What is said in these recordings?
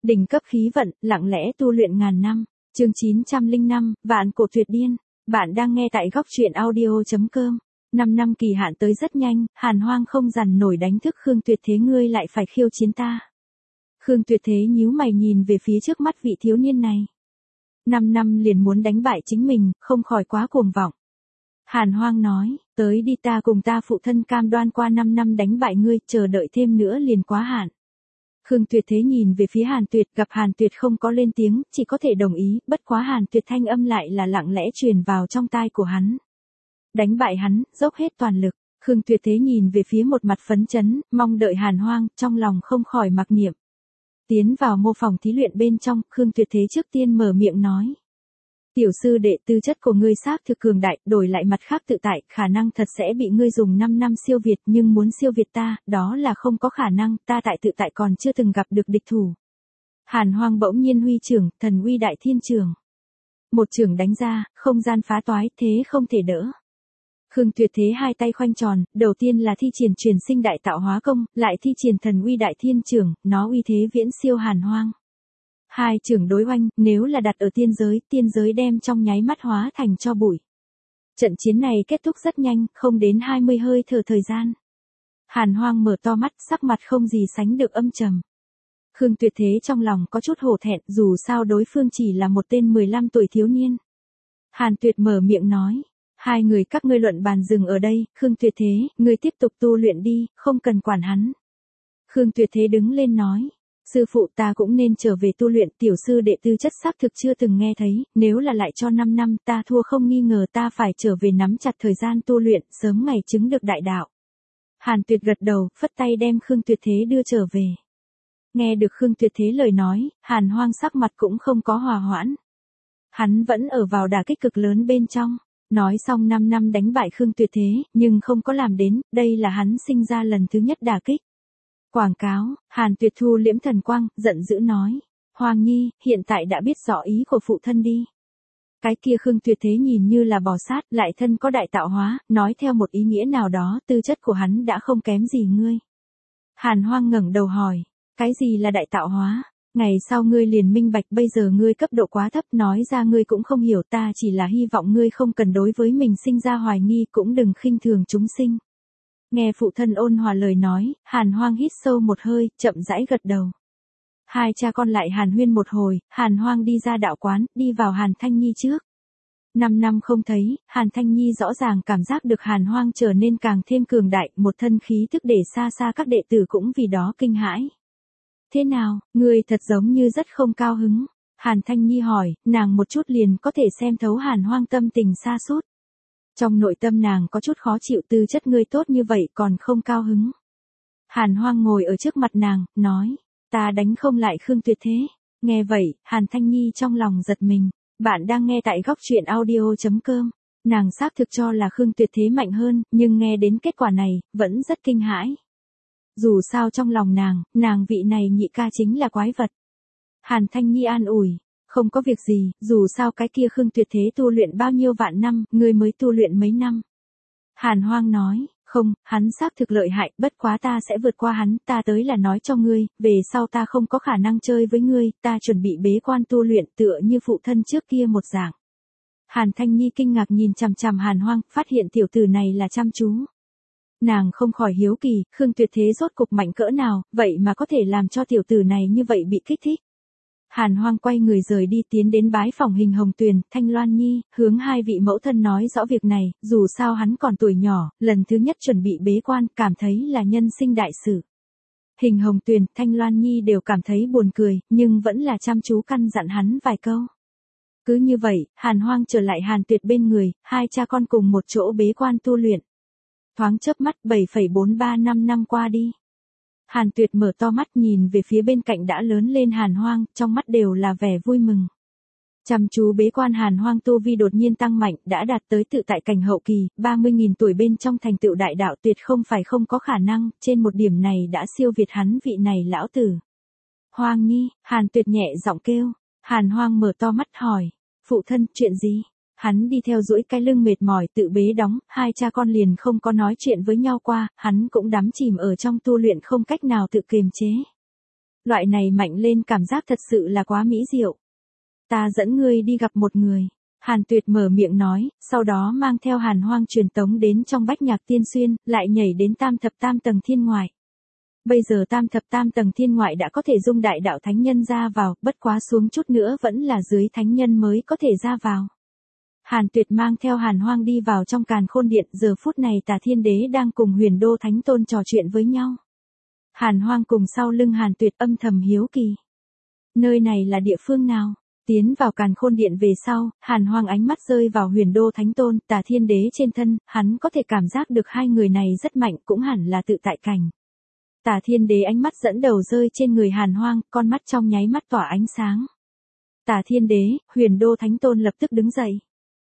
Đỉnh cấp khí vận, lặng lẽ tu luyện ngàn năm. Chương 905, Vạn cổ tuyệt điên. Bạn đang nghe tại góc truyện audio.com. 5 năm kỳ hạn tới rất nhanh, Hàn Hoang không dằn nổi đánh thức Khương Tuyệt Thế, ngươi lại phải khiêu chiến ta. Khương Tuyệt Thế nhíu mày nhìn về phía trước mắt vị thiếu niên này. 5 năm liền muốn đánh bại chính mình, không khỏi quá cuồng vọng. Hàn Hoang nói, tới đi, ta cùng ta phụ thân cam đoan qua 5 năm đánh bại ngươi, chờ đợi thêm nữa liền quá hạn. Khương Tuyệt Thế nhìn về phía Hàn Tuyệt, gặp Hàn Tuyệt không có lên tiếng, chỉ có thể đồng ý, bất quá Hàn Tuyệt thanh âm lại là lặng lẽ truyền vào trong tai của hắn. Đánh bại hắn, dốc hết toàn lực. Khương Tuyệt Thế nhìn về phía một mặt phấn chấn, mong đợi Hàn Hoang, trong lòng không khỏi mặc niệm. Tiến vào mô phòng thí luyện bên trong, Khương Tuyệt Thế trước tiên mở miệng nói. Tiểu sư đệ, tư chất của ngươi xác thực cường đại, đổi lại mặt khác tự tại, khả năng thật sẽ bị ngươi dùng 5 năm siêu việt, nhưng muốn siêu việt ta, đó là không có khả năng, ta tại tự tại còn chưa từng gặp được địch thủ. Hàn Hoang bỗng nhiên huy trưởng, thần uy đại thiên trường. Một trưởng đánh ra, không gian phá toái, thế không thể đỡ. Khương Tuyệt Thế hai tay khoanh tròn, đầu tiên là thi triển truyền sinh đại tạo hóa công, lại thi triển thần uy đại thiên trường, nó uy thế viễn siêu Hàn Hoang. Hai trưởng đối oanh, nếu là đặt ở tiên giới đem trong nháy mắt hóa thành cho bụi. Trận chiến này kết thúc rất nhanh, không đến 20 hơi thở thời gian. Hàn Hoang mở to mắt, sắc mặt không gì sánh được âm trầm. Khương Tuyệt Thế trong lòng có chút hổ thẹn, dù sao đối phương chỉ là một tên 15 tuổi thiếu niên. Hàn Tuyệt mở miệng nói, hai người các ngươi luận bàn dừng ở đây, Khương Tuyệt Thế, ngươi tiếp tục tu luyện đi, không cần quản hắn. Khương Tuyệt Thế đứng lên nói. Sư phụ, ta cũng nên trở về tu luyện, tiểu sư đệ tư chất xác thực chưa từng nghe thấy, nếu là lại cho 5 năm ta thua không nghi ngờ, ta phải trở về nắm chặt thời gian tu luyện, sớm ngày chứng được đại đạo. Hàn Tuyệt gật đầu, phất tay đem Khương Tuyệt Thế đưa trở về. Nghe được Khương Tuyệt Thế lời nói, Hàn Hoang sắc mặt cũng không có hòa hoãn. Hắn vẫn ở vào đả kích cực lớn bên trong. Nói xong 5 năm đánh bại Khương Tuyệt Thế, nhưng không có làm đến, đây là hắn sinh ra lần thứ nhất đả kích. Quảng cáo, Hàn Tuyệt thu liễm thần quang, giận dữ nói. Hoàng Nhi, hiện tại đã biết rõ ý của phụ thân đi. Cái kia Khương Tuyệt Thế nhìn như là bò sát, lại thân có đại tạo hóa, nói theo một ý nghĩa nào đó, tư chất của hắn đã không kém gì ngươi. Hàn Hoang ngẩng đầu hỏi, cái gì là đại tạo hóa? Ngày sau ngươi liền minh bạch, bây giờ ngươi cấp độ quá thấp, nói ra ngươi cũng không hiểu, ta chỉ là hy vọng ngươi không cần đối với mình sinh ra hoài nghi, cũng đừng khinh thường chúng sinh. Nghe phụ thân ôn hòa lời nói, Hàn Hoang hít sâu một hơi, chậm rãi gật đầu. Hai cha con lại hàn huyên một hồi, Hàn Hoang đi ra đạo quán, đi vào Hàn Thanh Nhi trước. 5 năm không thấy, Hàn Thanh Nhi rõ ràng cảm giác được Hàn Hoang trở nên càng thêm cường đại, một thân khí thức để xa xa các đệ tử cũng vì đó kinh hãi. Thế nào, ngươi thật giống như rất không cao hứng. Hàn Thanh Nhi hỏi, nàng một chút liền có thể xem thấu Hàn Hoang tâm tình sa sút. Trong nội tâm nàng có chút khó chịu, tư chất ngươi tốt như vậy còn không cao hứng. Hàn Hoang ngồi ở trước mặt nàng, nói, ta đánh không lại Khương Tuyệt Thế. Nghe vậy, Hàn Thanh Nhi trong lòng giật mình. Bạn đang nghe tại góc truyện audio.com. Nàng xác thực cho là Khương Tuyệt Thế mạnh hơn, nhưng nghe đến kết quả này, vẫn rất kinh hãi. Dù sao trong lòng nàng vị này nhị ca chính là quái vật. Hàn Thanh Nhi an ủi, không có việc gì, dù sao cái kia Khương Tuyệt Thế tu luyện bao nhiêu vạn năm, ngươi mới tu luyện mấy năm. Hàn Hoang nói, không, hắn xác thực lợi hại, bất quá ta sẽ vượt qua hắn, ta tới là nói cho ngươi, về sau ta không có khả năng chơi với ngươi, ta chuẩn bị bế quan tu luyện tựa như phụ thân trước kia một dạng. Hàn Thanh Nhi kinh ngạc nhìn chằm chằm Hàn Hoang, phát hiện tiểu tử này là chăm chú. Nàng không khỏi hiếu kỳ, Khương Tuyệt Thế rốt cục mạnh cỡ nào, vậy mà có thể làm cho tiểu tử này như vậy bị kích thích. Hàn Hoang quay người rời đi, tiến đến bái phòng Hình Hồng Tuyền, Thanh Loan Nhi, hướng hai vị mẫu thân nói rõ việc này, dù sao hắn còn tuổi nhỏ, lần thứ nhất chuẩn bị bế quan, cảm thấy là nhân sinh đại sự. Hình Hồng Tuyền, Thanh Loan Nhi đều cảm thấy buồn cười, nhưng vẫn là chăm chú căn dặn hắn vài câu. Cứ như vậy, Hàn Hoang trở lại Hàn Tuyệt bên người, hai cha con cùng một chỗ bế quan tu luyện. Thoáng chớp mắt 7,435 năm qua đi. Hàn Tuyệt mở to mắt nhìn về phía bên cạnh đã lớn lên Hàn Hoang, trong mắt đều là vẻ vui mừng. Chăm chú bế quan Hàn Hoang tu vi đột nhiên tăng mạnh, đã đạt tới tự tại cảnh hậu kỳ, 30.000 tuổi bên trong thành tựu đại đạo tuyệt không phải không có khả năng, trên một điểm này đã siêu việt hắn vị này lão tử. Hoang Nhi, Hàn Tuyệt nhẹ giọng kêu. Hàn Hoang mở to mắt hỏi, phụ thân, chuyện gì? Hắn đi theo duỗi cái lưng mệt mỏi tự bế đóng, hai cha con liền không có nói chuyện với nhau qua, hắn cũng đắm chìm ở trong tu luyện không cách nào tự kiềm chế. Loại này mạnh lên cảm giác thật sự là quá mỹ diệu. Ta dẫn ngươi đi gặp một người. Hàn Tuyệt mở miệng nói, sau đó mang theo Hàn Hoang truyền tống đến trong Bách Nhạc Tiên Xuyên, lại nhảy đến tam thập tam tầng thiên ngoại. Bây giờ tam thập tam tầng thiên ngoại đã có thể dung đại đạo thánh nhân ra vào, bất quá xuống chút nữa vẫn là dưới thánh nhân mới có thể ra vào. Hàn Tuyệt mang theo Hàn Hoang đi vào trong Càn Khôn Điện, giờ phút này Tà Thiên Đế đang cùng Huyền Đô Thánh Tôn trò chuyện với nhau. Hàn Hoang cùng sau lưng Hàn Tuyệt âm thầm hiếu kỳ. Nơi này là địa phương nào? Tiến vào Càn Khôn Điện về sau, Hàn Hoang ánh mắt rơi vào Huyền Đô Thánh Tôn, Tà Thiên Đế trên thân, hắn có thể cảm giác được hai người này rất mạnh, cũng hẳn là tự tại cảnh. Tà Thiên Đế ánh mắt dẫn đầu rơi trên người Hàn Hoang, con mắt trong nháy mắt tỏa ánh sáng. Tà Thiên Đế, Huyền Đô Thánh Tôn lập tức đứng dậy.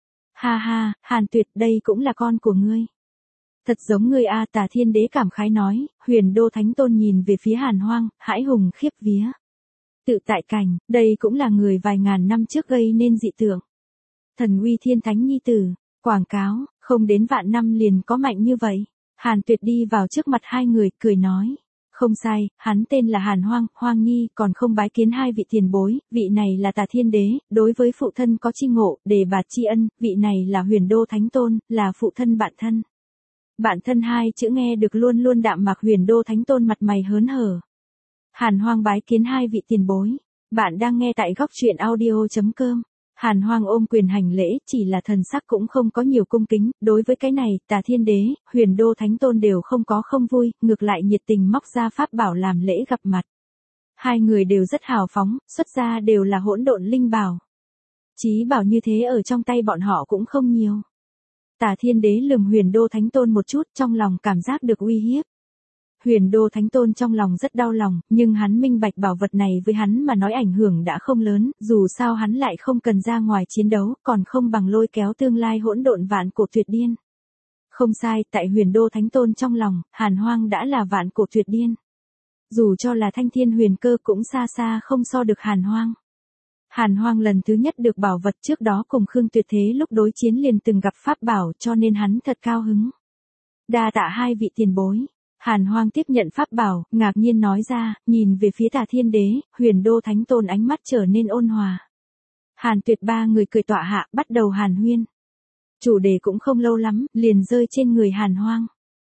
Ha ha, Hàn Tuyệt, đây cũng là con của ngươi. Thật giống ngươi a, Tà Thiên Đế cảm khái nói. Huyền Đô Thánh Tôn nhìn về phía Hàn Hoang, hãi hùng khiếp vía. Tự tại cảnh, đây cũng là người vài ngàn năm trước gây nên dị tượng. Thần uy thiên thánh nhi tử, quảng cáo, không đến vạn năm liền có mạnh như vậy. Hàn Tuyệt đi vào trước mặt hai người, cười nói. Không sai, hắn tên là Hàn Hoang, Hoang Nhi, còn không bái kiến hai vị tiền bối, vị này là Tà Thiên Đế, đối với phụ thân có chi ngộ, đề bạt tri ân, vị này là Huyền Đô Thánh Tôn, là phụ thân bạn thân. Bạn thân hai chữ nghe được luôn luôn đạm mạc Huyền Đô Thánh Tôn mặt mày hớn hở. Hàn Hoang bái kiến hai vị tiền bối. Bạn đang nghe tại góc truyện audio.com. Hàn Hoang ôm quyền hành lễ, chỉ là thần sắc cũng không có nhiều cung kính, đối với cái này, Tà Thiên Đế, Huyền Đô Thánh Tôn đều không có không vui, ngược lại nhiệt tình móc ra pháp bảo làm lễ gặp mặt. Hai người đều rất hào phóng, xuất ra đều là hỗn độn linh bảo. Chí bảo như thế ở trong tay bọn họ cũng không nhiều. Tà Thiên Đế lườm Huyền Đô Thánh Tôn một chút, trong lòng cảm giác được uy hiếp. Huyền Đô Thánh Tôn trong lòng rất đau lòng, nhưng hắn minh bạch bảo vật này với hắn mà nói ảnh hưởng đã không lớn, dù sao hắn lại không cần ra ngoài chiến đấu, còn không bằng lôi kéo tương lai hỗn độn vạn cổ tuyệt điên. Không sai, tại Huyền Đô Thánh Tôn trong lòng, Hàn Hoang đã là vạn cổ tuyệt điên. Dù cho là thanh thiên huyền cơ cũng xa xa không so được Hàn Hoang. Hàn Hoang lần thứ nhất được bảo vật, trước đó cùng Khương Tuyệt Thế lúc đối chiến liền từng gặp pháp bảo, cho nên hắn thật cao hứng. Đa tạ hai vị tiền bối. Hàn Hoang tiếp nhận pháp bảo, ngạc nhiên nói ra, nhìn về phía Tà Thiên Đế, Huyền Đô Thánh Tôn ánh mắt trở nên ôn hòa. Hàn Tuyệt ba người cười tọa hạ, bắt đầu hàn huyên. Chủ đề cũng không lâu lắm, liền rơi trên người Hàn Hoang.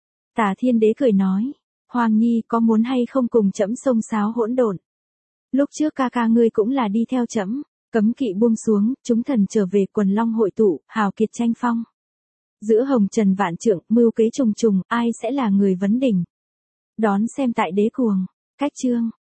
Tà Thiên Đế cười nói, Hoang Nhi có muốn hay không cùng trẫm xông xáo hỗn độn? Lúc trước ca ca ngươi cũng là đi theo trẫm, cấm kỵ buông xuống, chúng thần trở về, quần long hội tụ, hào kiệt tranh phong. Giữa hồng trần vạn trượng, mưu kế trùng trùng, ai sẽ là người vấn đỉnh? Đón xem tại Đế Cuồng. Cách chương.